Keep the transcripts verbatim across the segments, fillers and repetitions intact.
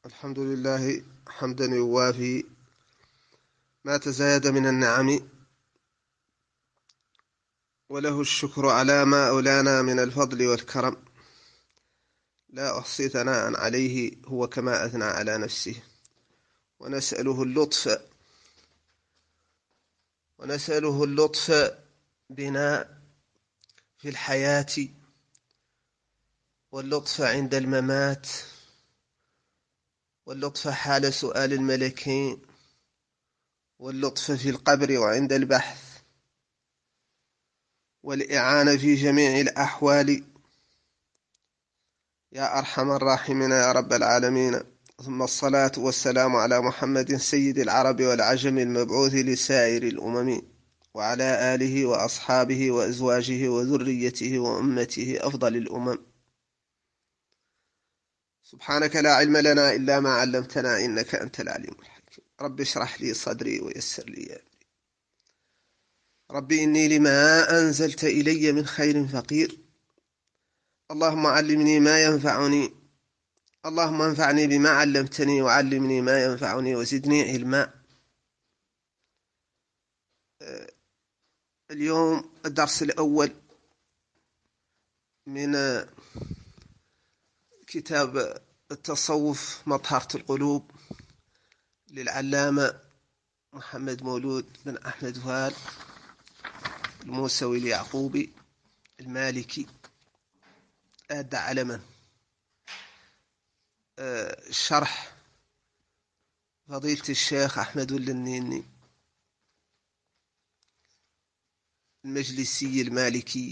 الحمد لله حمدا يوافي ما تزايد من النعم، وله الشكر على ما أولانا من الفضل والكرم. لا أحصي ثناء عليه، هو كما أثنى على نفسه. ونسأله اللطف ونسأله اللطف بنا في الحياة، واللطف عند الممات، واللطف حال سؤال الملكين، واللطف في القبر وعند البحث، والإعانة في جميع الأحوال، يا أرحم الراحمين يا رب العالمين. ثم الصلاة والسلام على محمد سيد العرب والعجم المبعوث لسائر الأمم، وعلى آله وأصحابه وأزواجه وذريته وأمته أفضل الأمم. سبحانك لا علم لنا إلا ما علمتنا، إنك أنت العليم الحكيم. رب اشرح لي صدري ويسر لي أمري. رب إني لما أنزلت إلي من خير فقير. اللهم علمني ما ينفعني، اللهم انفعني بما علمتني، وعلمني ما ينفعني، وزدني علما. اليوم الدرس الأول من كتاب التصوف مطهرة القلوب للعلامة محمد مولود بن أحمد فال الموسوي اليعقوبي المالكي أدى علما. الشرح فضيلة الشيخ أحمد اللنيني المجلسي المالكي.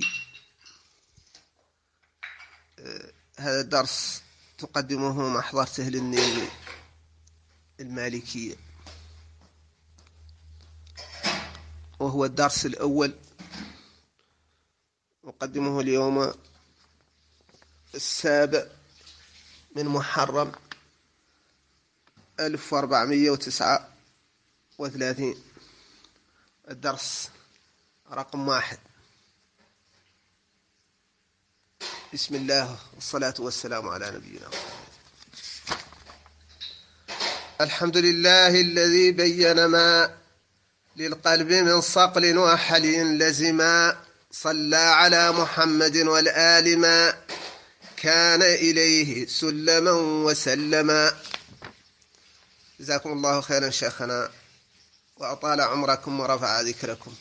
هذا الدرس تقدمه محضرة أهل النيني المالكية، وهو الدرس الأول. أقدمه اليوم السابع من محرم ألف وأربعمائة وتسعة وثلاثين، الدرس رقم واحد. بسم الله والصلاة والسلام على نبينا محمد. الحمد لله الذي بين ما للقلب من صقل وحل لزما، صلى على محمد والآل ما كان إليه سلما وسلما. جزاكم الله خيرا شيخنا، وأطال عمركم ورفع ذكركم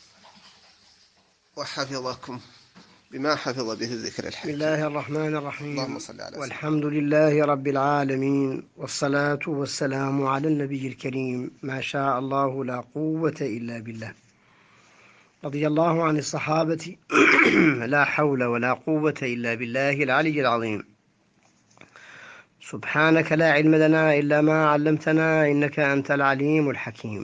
وحفظكم بما حفظ به الذكر الحكيم. بسم الله الرحمن الرحيم. اللهم صل على والحمد لله رب العالمين، والصلاة والسلام على النبي الكريم. ما شاء الله لا قوة إلا بالله. رضي الله عن الصحابة لا حول ولا قوة إلا بالله العلي العظيم. سبحانك لا علم لنا إلا ما علمتنا، إنك أنت العليم الحكيم.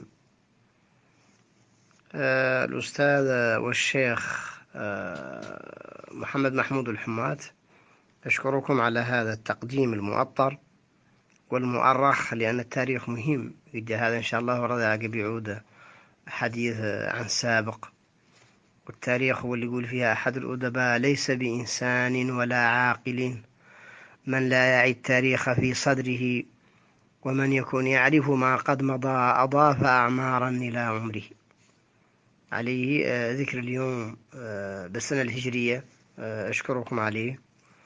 آه الأستاذ والشيخ آه محمد محمود الحمات، أشكركم على هذا التقديم المؤطر والمؤرخ، لأن التاريخ مهم. يجي هذا إن شاء الله ورد عقب يعود حديث عن سابق، والتاريخ هو اللي يقول فيها أحد الأدباء: ليس بإنسان ولا عاقل من لا يعي التاريخ في صدره، ومن يكون يعرف ما قد مضى أضاف أعمارا إلى عمره. عليه ذكر اليوم بالسنة الهجرية، أشكركم عليه.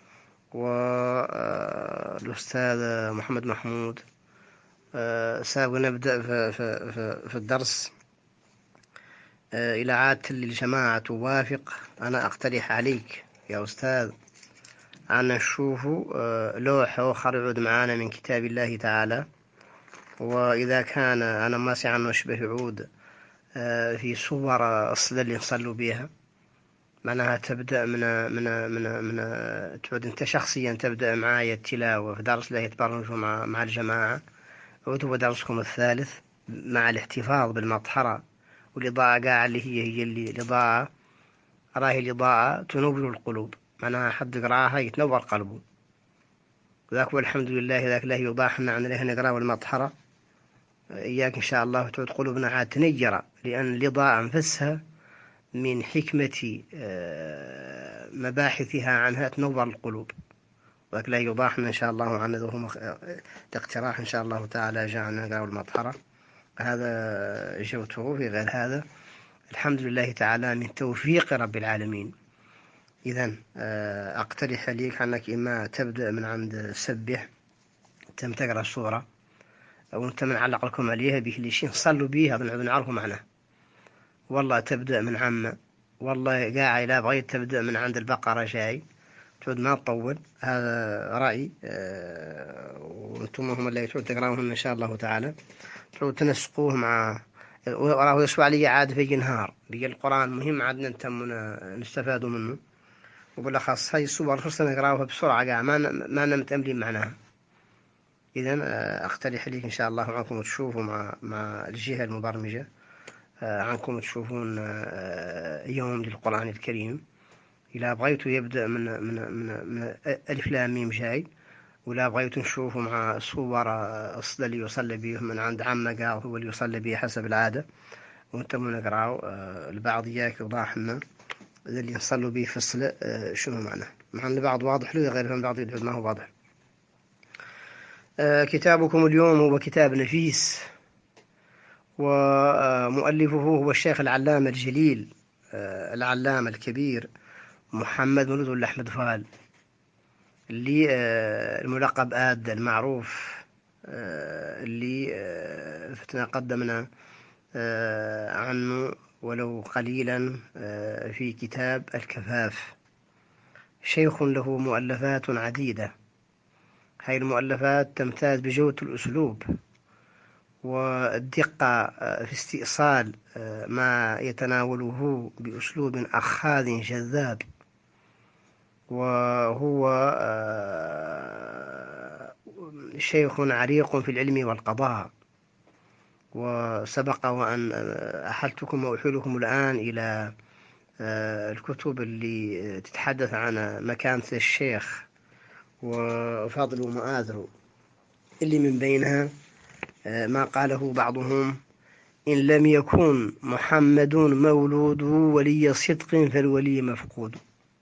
والأستاذ محمد محمود، سابق نبدأ في الدرس. إلى عادة الجماعة توافق، أنا أقترح عليك يا أستاذ أن نشوف لوحة أخرى يعود معنا من كتاب الله تعالى، وإذا كان أنا ماسع أنه يشبه يعود في صور الصلاة اللي نصلوا بها، معناها تبدأ من من من من تعود أنت شخصيا تبدأ معايا التلاوة في درس الله يتبرج مع مع الجماعة، وتبقى درسكم الثالث مع الاحتفاظ بالمطهرة والإضاءة قاع اللي هي هي اللي الإضاءة راهي الإضاءة تنور القلوب، معناها حد يقراها يتنور قلبه. ذاك والحمد لله ذاك لا يضاحنا عن له نقرأ والمطهرة إياك إن شاء الله تعود قلوبنا عاد تنجرة، لأن الإضاءة انفسها من حكمة مباحثها عنها تنور القلوب. ولكن لا يوضح إن شاء الله عن ذو الاقتراح إن شاء الله تعالى جعلنا نقرأ المطهرة. هذا جوته. في غير هذا الحمد لله تعالى من توفيق رب العالمين. إذن أقترح لك أنك إما تبدأ من عند سبح، تم تقرأ السورة، أو أنت من علق لكم عليها به اللي شيء صلوا بيها بنعرفوا معناه. والله تبدأ من عامة، والله قاعد لا بغيت تبدأ من عند البقرة جاي تعود ما تطول. هذا رأي أه وأنتم هم اللي تعود تقرأوهم إن شاء الله تعالى، تعود تنسقوه مع وراه يسوى علي عاد في نهار. بيجي القرآن مهم عادنا نتمنا نستفادوا منه، وبالأخص هاي الصور خصنا نقرأوها بسرعة قاع ما ما متأملين معناها. إذن أقترح لك إن شاء الله عنكم تشوفوا مع مع الجهة المبرمجة عنكم تشوفون يوم للقرآن الكريم. إذا بغيتوا يبدأ من من من, من ألف لام ميم جاي، ولا بغيتوا نشوفوا مع صور أصل اللي يصلي به من عند عمه قال هو اللي يصلي به حسب العادة، وانتم نقرأوا البعض إياك يوضح لنا اللي نصلوا به فصل شنو معناه. مع أن البعض واضح له غير من بعض يدعو ما هو واضح. كتابكم اليوم هو كتاب نفيس، ومؤلفه هو الشيخ العلامة الجليل العلامة الكبير محمد مولود الأحمد فال، اللي الملقب آد المعروف، اللي فتنا قدمنا عنه ولو قليلا في كتاب الكفاف. شيخ له مؤلفات عديدة، هاي المؤلفات تمتاز بجودة الأسلوب والدقة في استئصال ما يتناوله بأسلوب أخاذ جذاب. وهو شيخ عريق في العلم والقضاء، وسبق وأن أحلتكم وأحيلكم الآن إلى الكتب اللي تتحدث عن مكانة الشيخ وفضل ومآثره، اللي من بينها ما قاله بعضهم: إن لم يكن محمد مولود ولي صدق فالولي مفقود.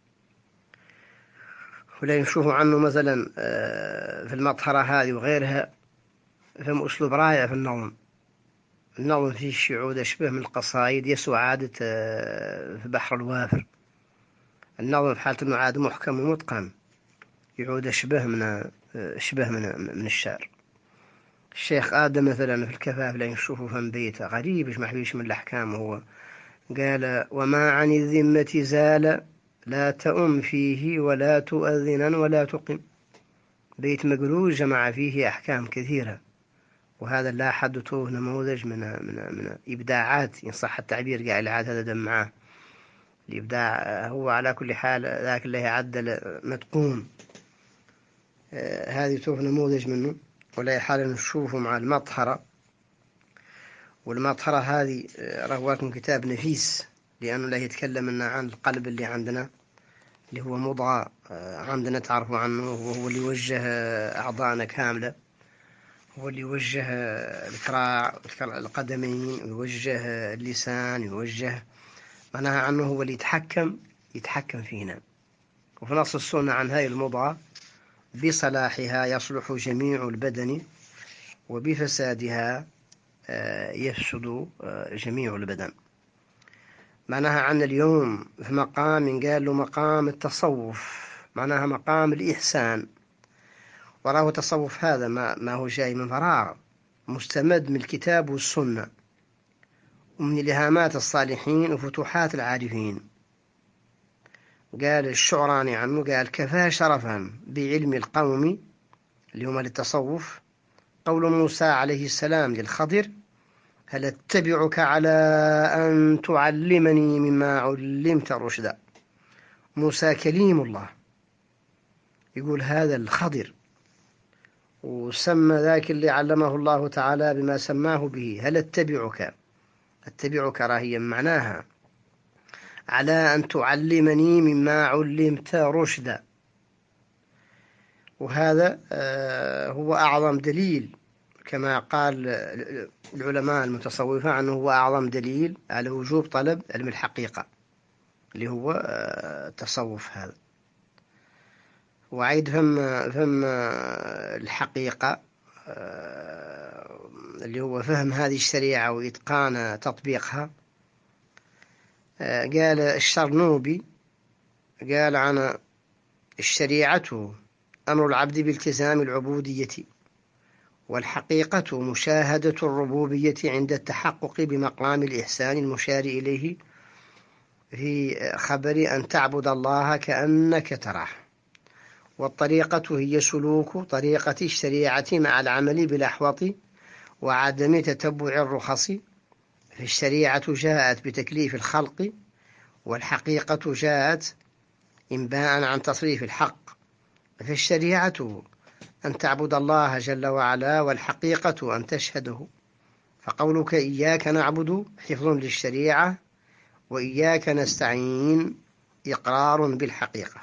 ولا نشوف عنه مثلا في المطهرة هذه وغيرها فهم أسلوب رائع في النظم. النظم فيه شعود أشبه من القصائد يسوى عادة في بحر الوافر. النظم في حالة أنه عاد محكم ومتقن يعود أشبه من أشبه من من الشعر. الشيخ آدم مثلا في الكفاف لا نشوفه فم بيته غريب إيش ما حبيش من الأحكام. هو قال: وما عن الذمة زال لا تؤم فيه ولا تؤذنا ولا تقم. بيت مقلوج جمع فيه أحكام كثيرة، وهذا لا حدثه نموذج من من من إبداعات إن صح التعبير قاعد العاد هذا دم معه. الإبداع هو على كل حال ذاك اللي عدل متقون. آه هذه توف نموذج منه. ولا حال نشوفه مع المطهرة. والمطهرة هذه رهواكم كتاب نفيس، لأنه لا يتكلم لنا عن القلب اللي عندنا اللي هو مضغة عندنا تعرفوا عنه، وهو اللي يوجه أعضاءنا كاملة، هو اللي يوجه الذراع القدمين، ويوجه اللسان، يوجه معناها عنه هو اللي يتحكم يتحكم فينا. وفي نص السنة عن هاي المضغة: بصلاحها يصلح جميع البدن وبفسادها يفسد جميع البدن. معناها عن اليوم في مقام قال له مقام التصوف، معناها مقام الإحسان. وراه تصوف هذا ما, ما هو جاي من فراغ، مستمد من الكتاب والسنة ومن الإلهامات الصالحين وفتوحات العارفين. قال الشعراني عنه قال: كفى شرفا بعلم القوم اللي هم للتصوف قول موسى عليه السلام للخضر: هل اتبعك على أن تعلمني مما علمت رشدا. موسى كليم الله يقول هذا الخضر، وسمى ذاك اللي علمه الله تعالى بما سماه به: هل اتبعك. اتبعك راهي معناها على أن تعلمني مما علمت رشدا. وهذا هو أعظم دليل كما قال العلماء المتصوفة عنه، هو أعظم دليل على وجوب طلب علم الحقيقة اللي هو التصوف هذا. وعيد فم فم الحقيقة اللي هو فهم هذه الشريعة وإتقان تطبيقها. قال الشرنوبي قال عن الشريعة أمر العبد بالتزام العبودية، والحقيقة مشاهدة الربوبية عند التحقق بمقام الإحسان المشار إليه في خبر أن تعبد الله كأنك تراه. والطريقة هي سلوك طريقة الشريعة مع العمل بالأحوط وعدم تتبع الرخص. فالشريعة جاءت بتكليف الخلق، والحقيقة جاءت إنباء عن تصريف الحق. فالشريعة أن تعبد الله جل وعلا، والحقيقة أن تشهده. فقولك إياك نعبد حفظ للشريعة، وإياك نستعين إقرار بالحقيقة.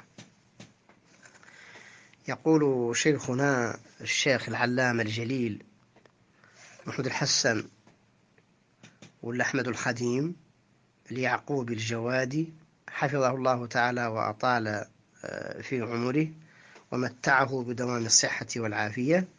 يقول شيخنا الشيخ العلامة الجليل محمد الحسن ولا أحمد الخديم ليعقوب الجوادي حفظه الله تعالى وأطال في عمره ومتعه بدوام الصحة والعافية،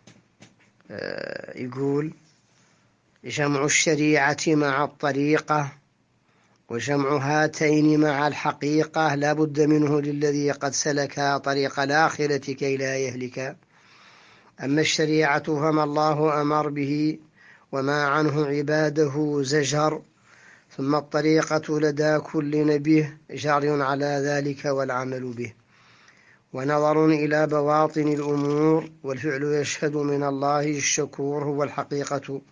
يقول: جمع الشريعة مع الطريقة وجمع هاتين مع الحقيقة لا بد منه للذي قد سلك طريق الآخرة كي لا يهلك. أما الشريعة فما الله أمر به وما عنه عباده زجر، ثم الطريقة لدى كل نبيه جار على ذلك والعمل به، ونظر إلى بواطن الأمور، والفعل يشهد من الله الشكور هو الحقيقة،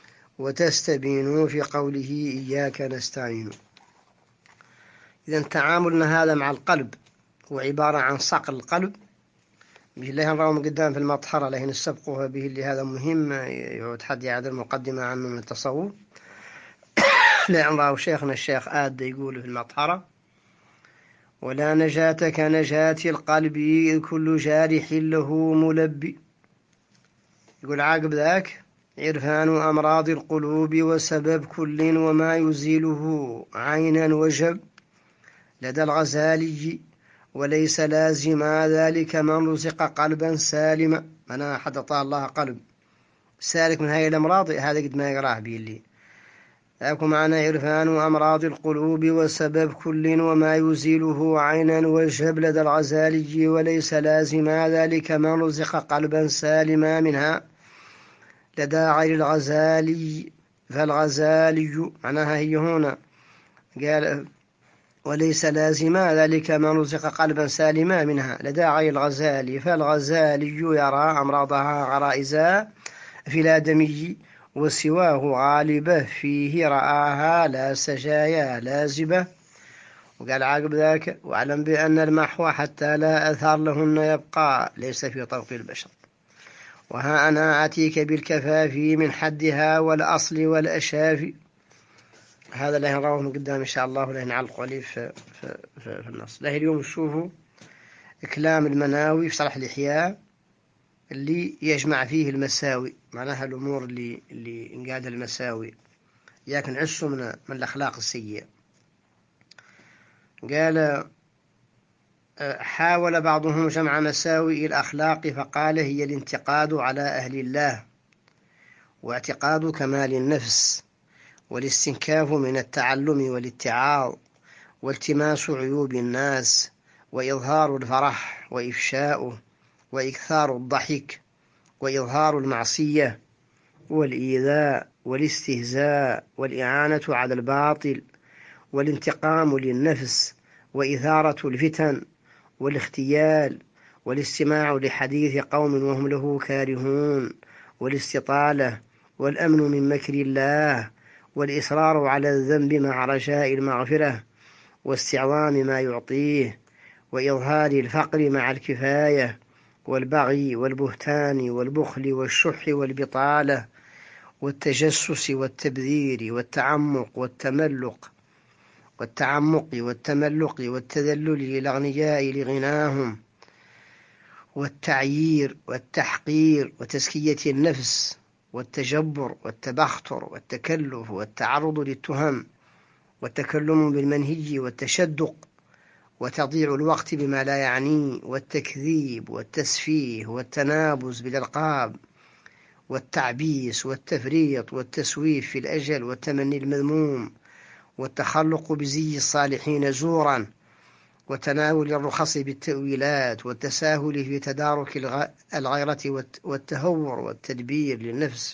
وتستبين في قوله إياك نستعين. إذن تعاملنا هذا مع القلب هو عبارة عن صقل القلب به الله نراهم قدام في المطهرة لهن السبقها به اللي هذا مهم يعود حد يعد المقدمة عنه من التصوف. لأن رأوا شيخنا الشيخ آد يقول في المطهرة: ولا نجاة كنجاة القلب إذ كل جارح له ملبي. يقول عاقب ذاك: عرفان أمراض القلوب وسبب كل وما يزيله عينا وجب لدى الغزالي، وليس لازم ذلك من رزق قلبا سالما. أنا أحد أعطاه الله قلب سالك من هاي الأمراض، هذا قد ما يقراه بي اللي لكم معنا. عرفان أمراض القلوب وسبب كل وما يزيله عينا وجب لدى الغزالي، وليس لازم ذلك من رزق قلبا سالما منها لدى غير الغزالي. فالغزالي معناها هي هنا قال: وليس لازم ذلك من رزق قلبا سالما منها لدى غير الغزالي. فالغزالي يرى أمراضها غرائزا في الآدمي، وسواه غالبة فيه رآها لا سجايا لازبة. وقال عقب ذاك: واعلم بأن المحو حتى لا أثار لهن يبقى ليس في طوق البشر. وها أنا أتيك بالكفاف من حدها والأصل والأشاف. هذا اللي نراه من قدام إن شاء الله ولا نعلق عليه في, في, في, في النص. له اليوم نشوفوا كلام المناوي في صلاح الإحياء اللي يجمع فيه المساوي، معناها الأمور اللي اللي انقاد المساوي لكن عسوا من, من الأخلاق السيئة. قال: حاول بعضهم جمع مساوئ الأخلاق فقال: هي الانتقاد على أهل الله، واعتقاد كمال النفس، والاستنكاف من التعلم والاتعاظ، والتماس عيوب الناس، وإظهار الفرح وإفشاؤه، وإكثار الضحك، وإظهار المعصية، والإيذاء، والاستهزاء، والإعانة على الباطل، والانتقام للنفس، وإثارة الفتن، والاختيال، والاستماع لحديث قوم وهم له كارهون، والاستطالة، والأمن من مكر الله، والإصرار على الذنب مع رجاء المغفرة، واستعظام ما يعطيه، وإظهار الفقر مع الكفاية، والبغي والبهتان والبخل والشح والبطالة، والتجسس والتبذير والتعمق والتملق والتعمق والتملق والتذلل للأغنياء لغناهم، والتعيير والتحقير وتزكية النفس، والتجبر والتبختر والتكلف والتعرض للتهم، والتكلم بالمنهي والتشدق، وتضييع الوقت بما لا يعنيه، والتكذيب والتسفيه والتنابز بالألقاب والتعبيس والتفريط والتسويف في الأجل والتمني المذموم، والتخلق بزي الصالحين زورا، وتناول الرخص بالتأويلات، والتساهل في تدارك الغيرة والتهور والتدبير للنفس،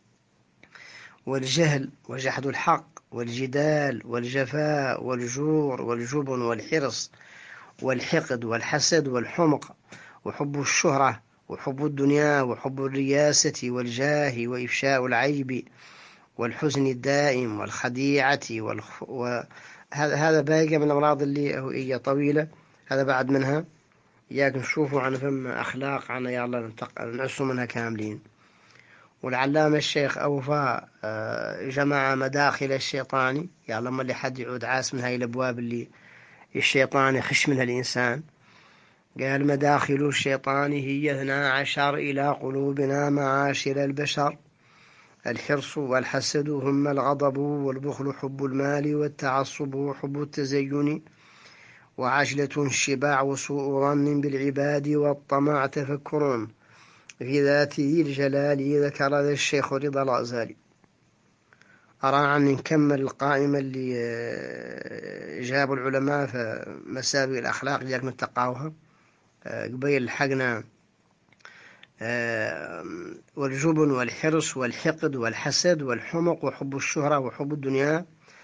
والجهل وجحد الحق والجدال والجفاء والجور والجبن والحرص والحقد والحسد والحمق، وحب الشهرة وحب الدنيا وحب الرياسة والجاه وإفشاء العيب والحزن الدائم والخديعة والخ... و... هذا هذا باقي من الأمراض اللي هي طويلة. هذا بعد منها ياك نشوفوا عن فم أخلاق عنا يا الله ننتق... نعسوا منها كاملين. والعلامة الشيخ أوفى جمع مداخل الشيطاني، يا الله ما اللي حد يعود عاس من هاي الأبواب اللي الشيطان يخش منها الإنسان. قال مداخل الشيطان هي اثنا عشر إلى قلوبنا معاشر البشر: الحرص والحسد، ثم الغضب والبخل، حب المال والتعصب وحب التزين، وعجلة الشبع وسوء ظن بالعباد، والطمع تفكر في ذاته الجلال. ذكر ذا الشيخ رضا الغزالي. أرى أن نكمل القائمة اللي جابوا العلماء في مساوئ الأخلاق اللي نتقاوها قبيل. لحقنا والجبن والحرص والحقد والحسد والحمق وحب الشهرة وحب الدنيا.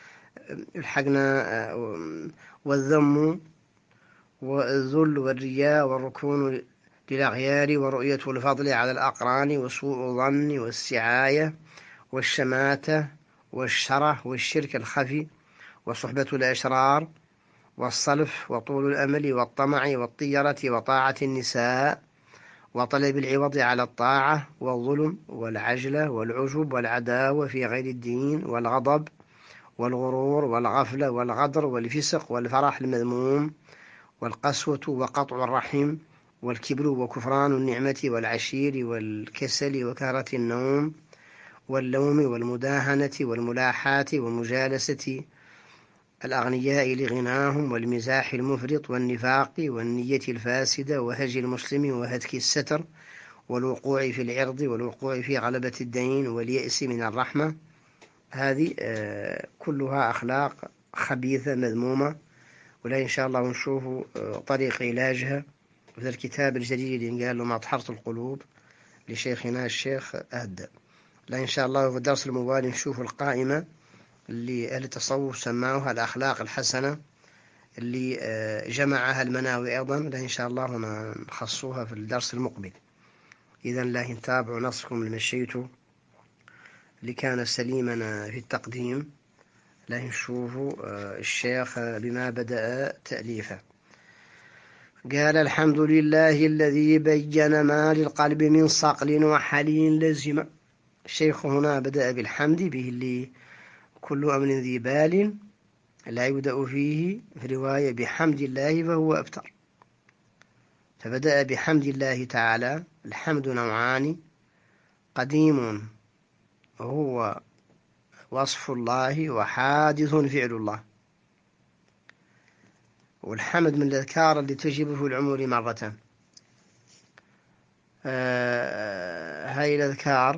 لحقنا والذم والذل والرياء والركون للأغيار ورؤية الفضل على الأقران وسوء الظن والسعاية والشماتة والشره والشرك الخفي وصحبة الأشرار والصلف وطول الأمل والطمع والطيرة وطاعة النساء وطلب العوض على الطاعة والظلم والعجلة والعجب والعداوة في غير الدين والغضب والغرور والغفلة والغدر والفسق والفرح المذموم والقسوة وقطع الرحم والكبر وكفران النعمة والعشير والكسل وكهرة النوم واللوم والمداهنة والملاحاة ومجالسة الأغنياء لغناهم والمزاح المفرط والنفاق والنية الفاسدة وهجي المسلم وهتك الستر والوقوع في العرض والوقوع في غلبة الدين واليأس من الرحمة. هذه كلها أخلاق خبيثة مذمومة، ولا إن شاء الله نشوف طريق علاجها في الكتاب الجديد اللي قال له مطهرة القلوب لشيخنا الشيخ أهدى. لا إن شاء الله في الدرس الموالي نشوف القائمة اللي أهل التصوف سماوها الأخلاق الحسنة اللي جمعها المناوي أيضا. لا إن شاء الله نخصوها في الدرس المقبل. إذا لا نتابع نصكم المشيت اللي كان سليما في التقديم. لا نشوفوا الشيخ بما بدأ تأليفه. قال الحمد لله الذي بين ما للقلب من صقل وحلين لزم. الشيخ هنا بدأ بالحمد به اللي كل أمر ذي بال لا يبدأ فيه في رواية بحمد الله فهو أبتر. فبدأ بحمد الله تعالى. الحمد نوعان: قديم وهو وصف الله، وحادث فعل الله. والحمد من الأذكار اللي تجب في العمر مرة. آه هاي الأذكار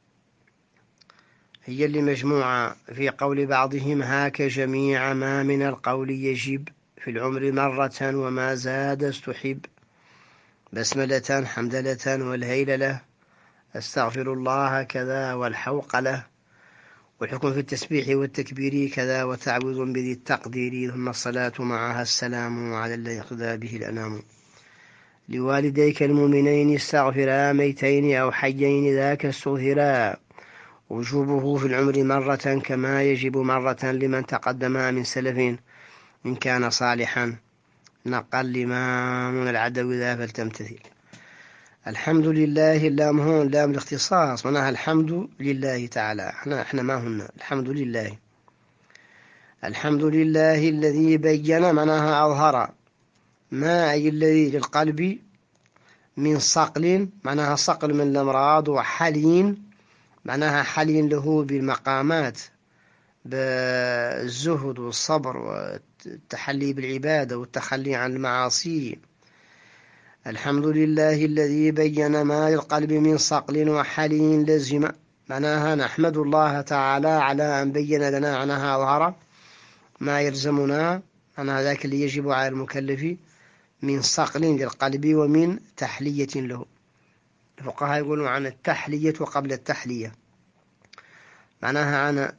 هي اللي مجموعة في قول بعضهم: هاك جميع ما من القول يجب في العمر مرة وما زاد استحب. بسملة حمدلة والهيللة، استغفر الله كذا والحوقلة، والحكم في التسبيح والتكبير كذا، وتعوذ بذي التقدير، ثم الصلاة معها السلام على الذي يقضى به الأنام. لوالديك المؤمنين استغفرا ميتين أو حيين ذاك استغفرا. وجوبه في العمر مرة كما يجب مرة لمن تقدم من سلف إن كان صالحا. نقل لما من العدو ذا فلتمتثل. الحمد لله اللام هون لام الاختصاص، معناها الحمد لله تعالى. احنا, احنا ما هنا الحمد لله. الحمد لله الذي بين معناها أظهر ما أي الذي للقلب من صقل معناها صقل من الأمراض، وحلين معناها حلين له بالمقامات بالزهد والصبر التحلي بالعبادة والتخلي عن المعاصي. الحمد لله الذي بين ما للقلب من صقل وحلي لزم. معناها نحمد الله تعالى على أن بين لنا عنها ظهر ما يلزمنا، معناها ذاك اللي يجب على المكلف من صقل للقلب ومن تحلية له. الفقهاء يقولون عن التحلية وقبل التحلية، معناها عن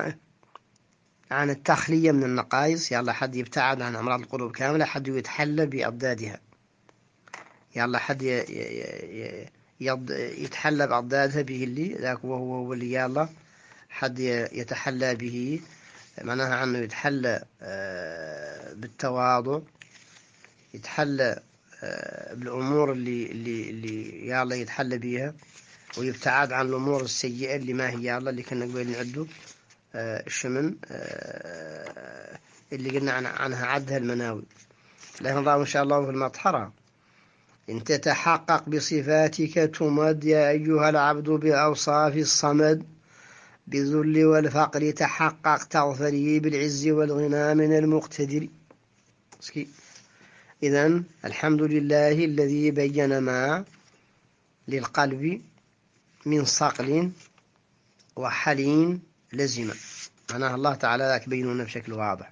عن التخلية من النقائص، يلا حد يبتعد عن أمراض القلوب كاملة، حد يتحلى بأضدادها، يلا حد يتحلى بأضدادها به اللي ذاك وهو واللي يلا حد يتحلى به، معناها عنه يتحلى بالتواضع، يتحلى بالأمور اللي اللي اللي يلا يتحلى بها، ويبتعد عن الأمور السيئة اللي ما هي يلا اللي كنا قبل نعده الشمن اللي قلنا عنها عدها المناوي. لكن الله إن شاء الله في المطهرة إن تتحقق بصفاتك تمد يا أيها العبد بأوصاف الصمد، بالذل والفقر تحقق تغفري بالعز والغنى من المقتدر. إذن الحمد لله الذي بين ما للقلب من صقل وحلين لزم، معناها الله تعالى ذاك بينونه بشكل واضح.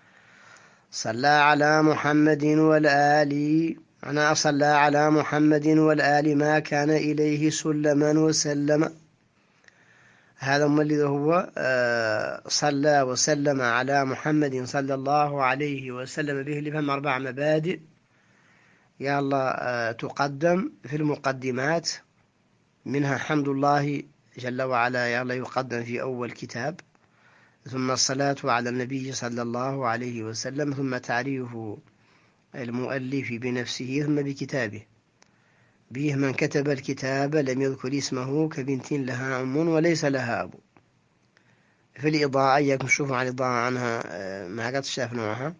صلى على محمد والآل، معناها صلى على محمد والآل ما كان إليه سلما وسلم. هذا الذي هو صلى وسلم على محمد صلى الله عليه وسلم، به اللي فهم أربع مبادئ يا الله تقدم في المقدمات، منها حمد الله جل وعلا يا الله يقدم في أول كتاب، ثم الصلاة على النبي صلى الله عليه وسلم، ثم تعريف المؤلف بنفسه ثم بكتابه. به من كتب الكتاب لم يذكر اسمه كبنت لها أم وليس لها أبو. في الإضاءة إياكم شوفوا عن الإضاءة عنها ما قد شاف نوعها،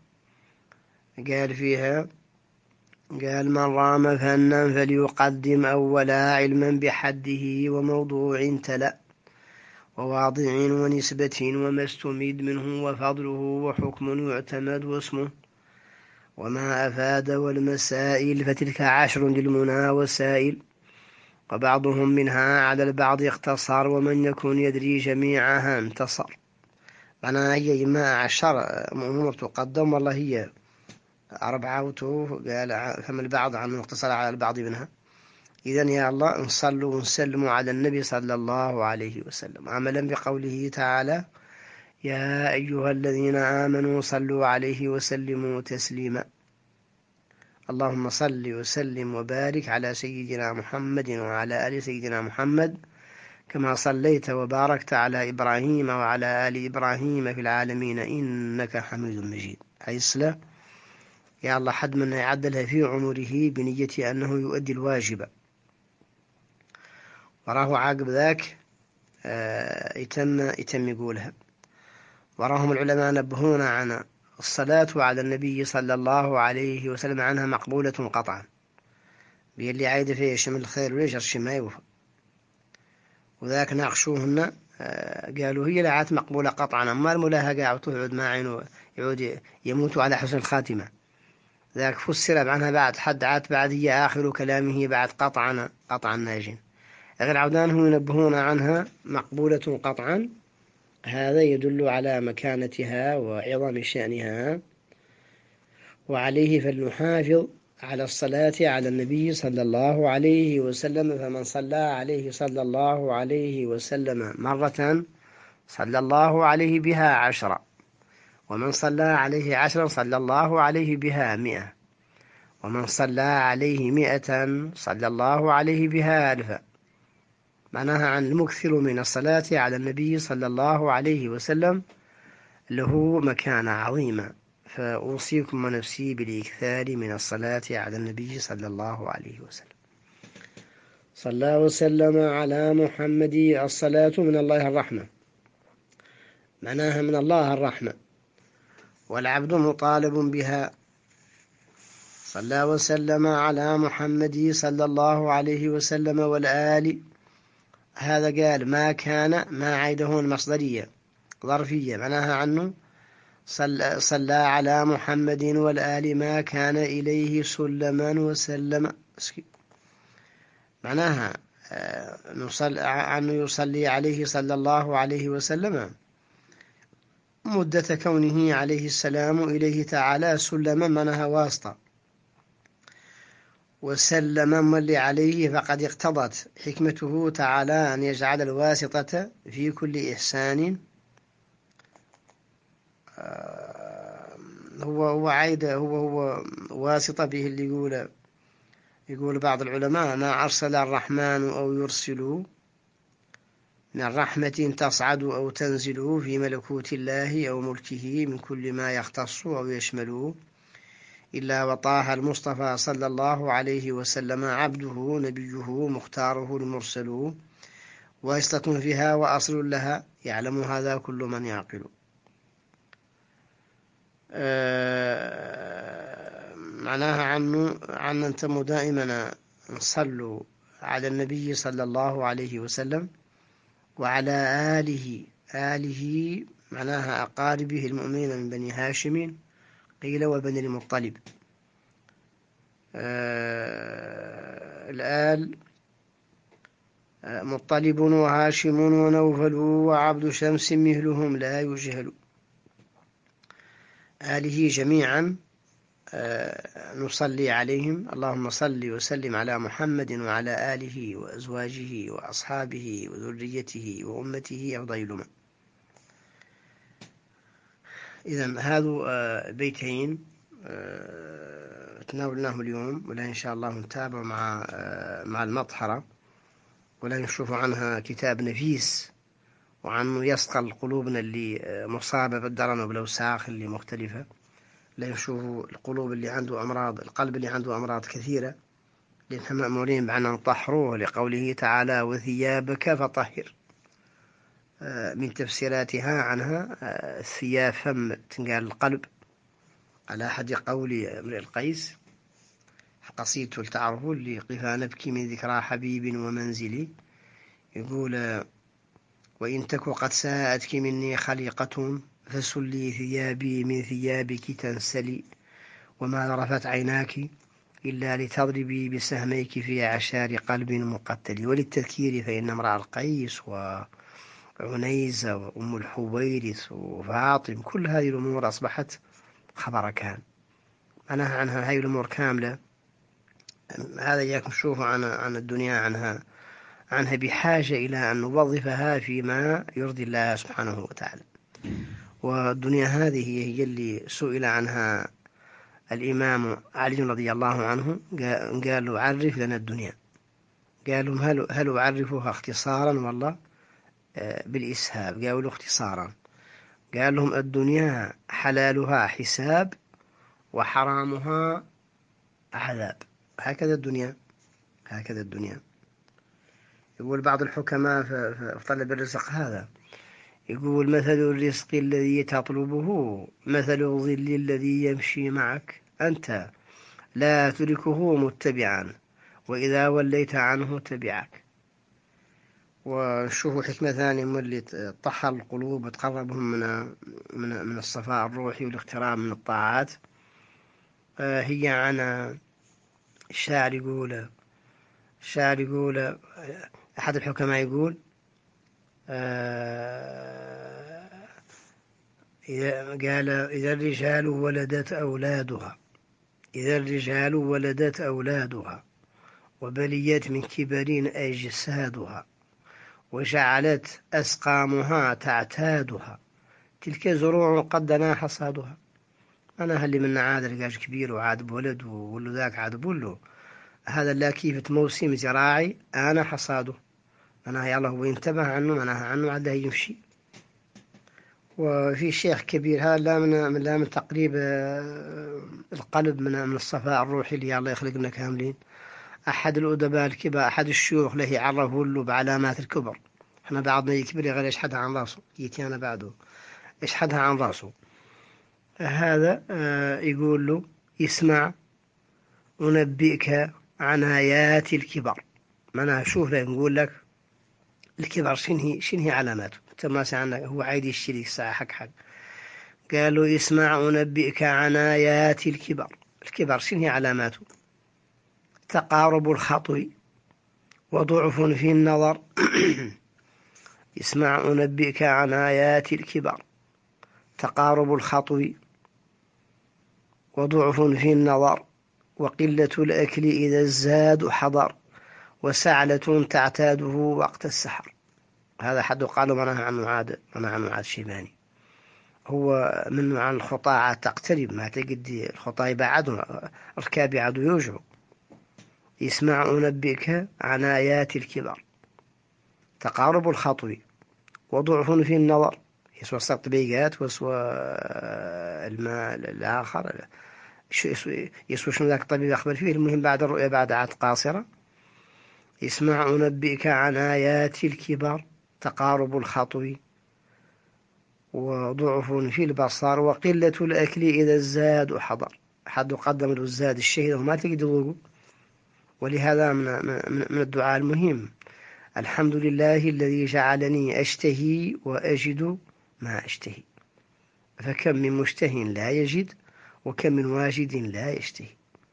قال فيها قال من رام فنا فليقدم أولا علما بحده وموضوع تلا وواضع ونسبة وما استمد منه وفضله وحكم يعتمد واسمه وما أفاد والمسائل، فتلك عشر للمنى وسائل، وبعضهم منها على البعض اقتصر ومن يكون يدري جميعها انتصر. أنا هي ما عشر أمور تقدم والله هي أربعة وتو قال فما البعض عن مقتصر على البعض منها. إذن يا الله نصلوا ونسلموا على النبي صلى الله عليه وسلم عملا بقوله تعالى يا أيها الذين آمنوا صلوا عليه وسلموا تسليما. اللهم صل وسلم وبارك على سيدنا محمد وعلى آل سيدنا محمد كما صليت وباركت على إبراهيم وعلى آل إبراهيم في العالمين إنك حميد مجيد. أي الصلاة يا الله حد من يعدلها في عمره بنية أنه يؤدي الواجب، وراه عاقب ذاك يتم يتم يقولها. وراهم العلماء نبهون عن الصلاة على النبي صلى الله عليه وسلم عنها مقبولة قطعا، باللي عايد فيه شمل الخير وليش الشما يوفى، وذاك ناقشوهن قالوا هي لعات مقبولة قطعا، أما الملاها قاعد تقعد ما عينه يعود يموت على حسن الخاتمة. ذاك فسر عنها بعد حد عات بعد هي آخر كلامه بعد قطعا قطعا ناجين. غير عودانهم ينبهون عنها مقبولة قطعا، هذا يدل على مكانتها وعظم شأنها، وعليه فلنحافظ على الصلاة على النبي صلى الله عليه وسلم. فمن صلى عليه صلى الله عليه وسلم مرة صلى الله عليه بها عشرة، ومن صلى عليه عشرا صلى الله عليه بها مئة، ومن صلى عليه مئة صلى الله عليه بها ألفا. معناها عن المكثر من الصلاة على النبي صلى الله عليه وسلم له مكانة عظيمة، فأوصيكم ونفسي بالإكثار من الصلاة على النبي صلى الله عليه وسلم. صلى وسلم على محمد. الصلاة من الله الرحمة، معناها من الله الرحمة، والعبد مطالب بها. صلى وسلم على محمد صلى الله عليه وسلم والآل. هذا قال ما كان ما عيده المصدرية ظرفية، معناها عنه صلى, صلى على محمد والآل ما كان إليه سلما وسلم. معناها أنه يصلي عليه صلى الله عليه وسلم مدة كونه عليه السلام إليه تعالى سلما، معناها واسطة، وسلما من عليه، فقد اقتضت حكمته تعالى أن يجعل الواسطة في كل إحسان. هو هو عايد هو هو واسطة به اللي يقول يقول بعض العلماء: ما أرسل الرحمن أو يرسل من رحمة تصعد أو تنزل في ملكوت الله أو ملكه من كل ما يختص أو يشمله إلا وطاها المصطفى صلى الله عليه وسلم عبده نبيه مختاره المرسل، واسطة فيها وأصل لها يعلم هذا كل من يعقل. آه معناها عنه عن أنتم دائما نصلوا على النبي صلى الله عليه وسلم وعلى آله آله معناها أقاربه المؤمنين من بني هاشم قيل وبني المطلب. آه الآل مطلب وهاشم ونوفل وعبد شمس مثلهم لا يجهل. آله جميعا آه نصلي عليهم، اللهم صل وسلم على محمد وعلى آله وأزواجه وأصحابه وذريته وأمته أفضل من. إذن هذو آه بيتين آه تناولناهم اليوم، ولا إن شاء الله نتابع مع آه مع المطهرة، ولا نشوف عنها كتاب نفيس، وعنه يصقل قلوبنا اللي مصابة بالدرن وبالأوساخ اللي مختلفة. لا نشوف القلوب اللي عنده أمراض، القلب اللي عنده أمراض كثيرة، لأنها مأمورين بأن نطهروه لقوله تعالى: وثيابك فطهر. من تفسيراتها عنها الثياب فم تنقال القلب، على أحد قولي من القيس قصيدته لتعرفوا اللي قفا نبكي من ذكرى حبيب ومنزلي، يقول: وإن تك قد ساءتك مني خليقة فسلي ثيابي من ثيابك تنسلي، وما ذرفت عيناك إلا لتضربي بسهميك في عشار قلب مقتل. وللتذكير فإن امرأ القيس وعنيزة وأم الحويرث وفاطم كل هذه الأمور أصبحت خبر كان. أنا عنها هاي الأمور كاملة، هذا إياكم تشوفوا عن عن الدنيا عنها عنها بحاجة إلى أن نوظفها فيما يرضي الله سبحانه وتعالى. والدنيا هذه هي اللي سئل عنها الإمام علي رضي الله عنه، قال له: عرف لنا الدنيا. قالوا: هل, هل أعرفها اختصارا؟ والله بالإسهاب. قالوا له: اختصارا. قال لهم: الدنيا حلالها حساب وحرامها عذاب. هكذا الدنيا، هكذا الدنيا. يقول بعض الحكماء في طلب الرزق هذا، يقول: مثل الرزق الذي تطلبه مثل الظل الذي يمشي معك، أنت لا تدركه متبعا، وإذا وليت عنه تبعك. ونشوفوا حكمة ثانية من اللي تطهر القلوب وتقربهم من من من الصفاء الروحي والاقتراب من الطاعات. هي عن الشاعر يقول الشاعر يقول أحد الحكماء يقول: قال: إذا الرجال ولدت أولادها إذا الرجال ولدت أولادها وبليت من كبر أجسادها وجعلت أسقامها تعتادها، تلك زروع قد دنا حصادها. أنا هل من عاد رجاج كبير وعاد بولد وولو ذاك عاد بولو، هذا لا كيفة موسم زراعي أنا حصاده. أنا يا الله وينتبه عنه، أنا عنه عاد يمشي. وفي شيخ كبير هذا لا من لا من تقريب القلب من من الصفاء الروحي اللي الله يخلقنا كاملين. أحد الأدباء الكبار، أحد الشيوخ له عرفوا له بعلامات الكبر. إحنا بعضنا يكبر غير يشحدها عن راسه، يتي أنا بعده يشحدها عن راسه. هذا يقول له: اسمع أنبئك عن آيات الكبر. ما أنا أشوف له نقول لك الكبر شنهي شنهي علاماته. أنت ما سألنا هو عايد يشتري الساعة حق حق. قالوا اسمع أنبئك عن آيات الكبر. الكبر شنو هي علاماته؟ تقارب الخطو وضعف في النظر. اسمع أنبئك عن آيات الكبر، تقارب الخطو وضعف في النظر وقلة الأكل إذا الزاد حضر وسعلة تعتاده وقت السحر. هذا حد قالوا معناها عن معاذ معناها عن معاذ الشيباني. هو من عن الخطاعة تقترب، ما تجد الخطاة يبعدوا، الركاب يعدوا يوجعوا. يسمع أنبئك عن آيات الكبر، تقارب الخطو وضعف في النظر، يسوى الطبيقات ويسوى الماء الآخر، يسوى شنو ذاك الطبيب أخبر فيه. المهم بعد الرؤيا بعد عاد قاصرة. يسمع أنبئك عن آيات الكبر، تقارب الخطو وضعف في البصر وقلة الأكل إذا الزاد حضر. حد قدم له الزاد الشهيد وما تقدروا. ولهذا من, من الدعاء المهم: الحمد لله الذي جعلني أشتهي وأجد ما أشتهي، فكم من مشتهي لا يجد وكم من واجد لا يشتهي.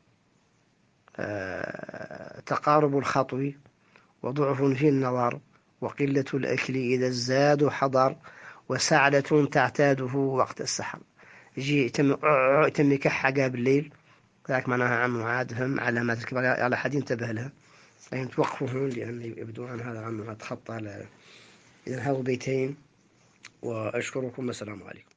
آه تقارب الخطو وضعف في النظر وقلة الأكل إذا الزاد حضر وسعلة تعتاده وقت السحر. يجي تم يكح بالليل، ذاك معناها عن معاذ. هم علامات الكبر على حد ينتبه لها، لكن توقفوا هون لأن يبدو عن هذا عن معاذ خط على. إذا هذا بيتين، وأشكركم والسلام عليكم.